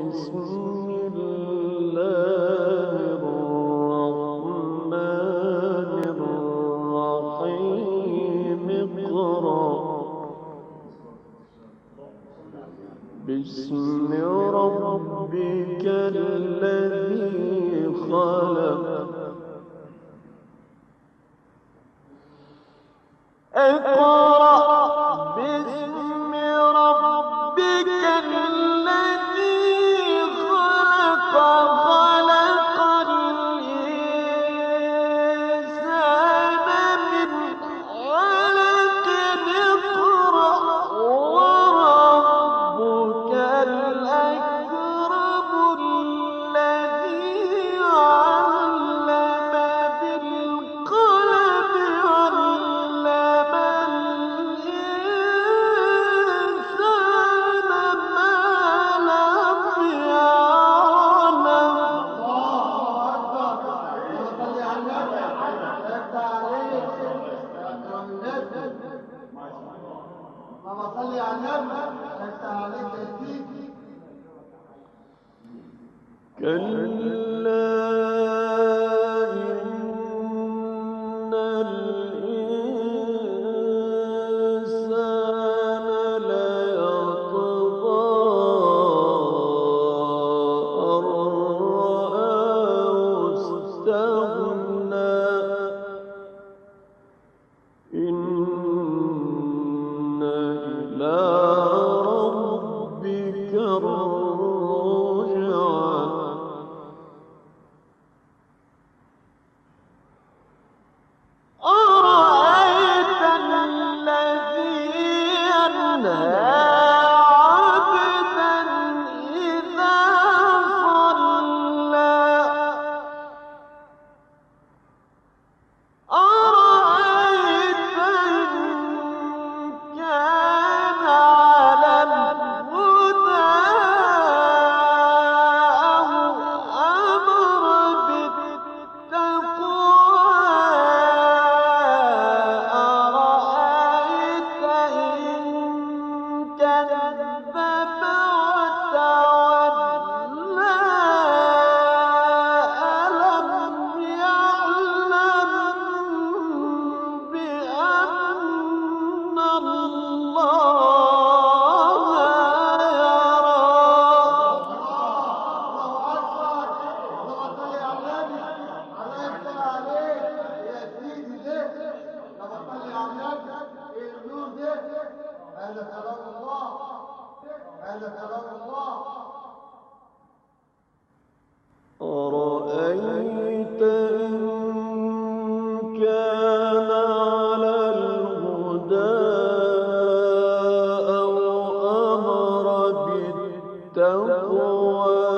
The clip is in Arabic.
بسم ربك الذي خلق اقرأ باسم ربك الذي خلق خلق الإنسان من علق اقرأ وربك الأكرم الذي علم بالقلم علم الإنسان ما لم يعلم. اللهم صل على النبي. افتح عليك يا سيدي. كلا إن الإنسان ليطغى أن رآه استغنى إن إلى ربك الرجعى أرأيت الذي ينهى عبدا إذا صلى أرأيت إن كان على الهدى أو أمر بالتقوى أرأيت إن كذب وتولى ألم يعلم بأن الله يرى. الله اكبر. اللهم صل على النبي. الله يفتح عليك يا سيدي. ده اللهم صل على النبي. ايه النور ده؟ هذا كلام الله. هذا كلام الله. أرأيت إن كان على الهدى أو أمر بالتقوى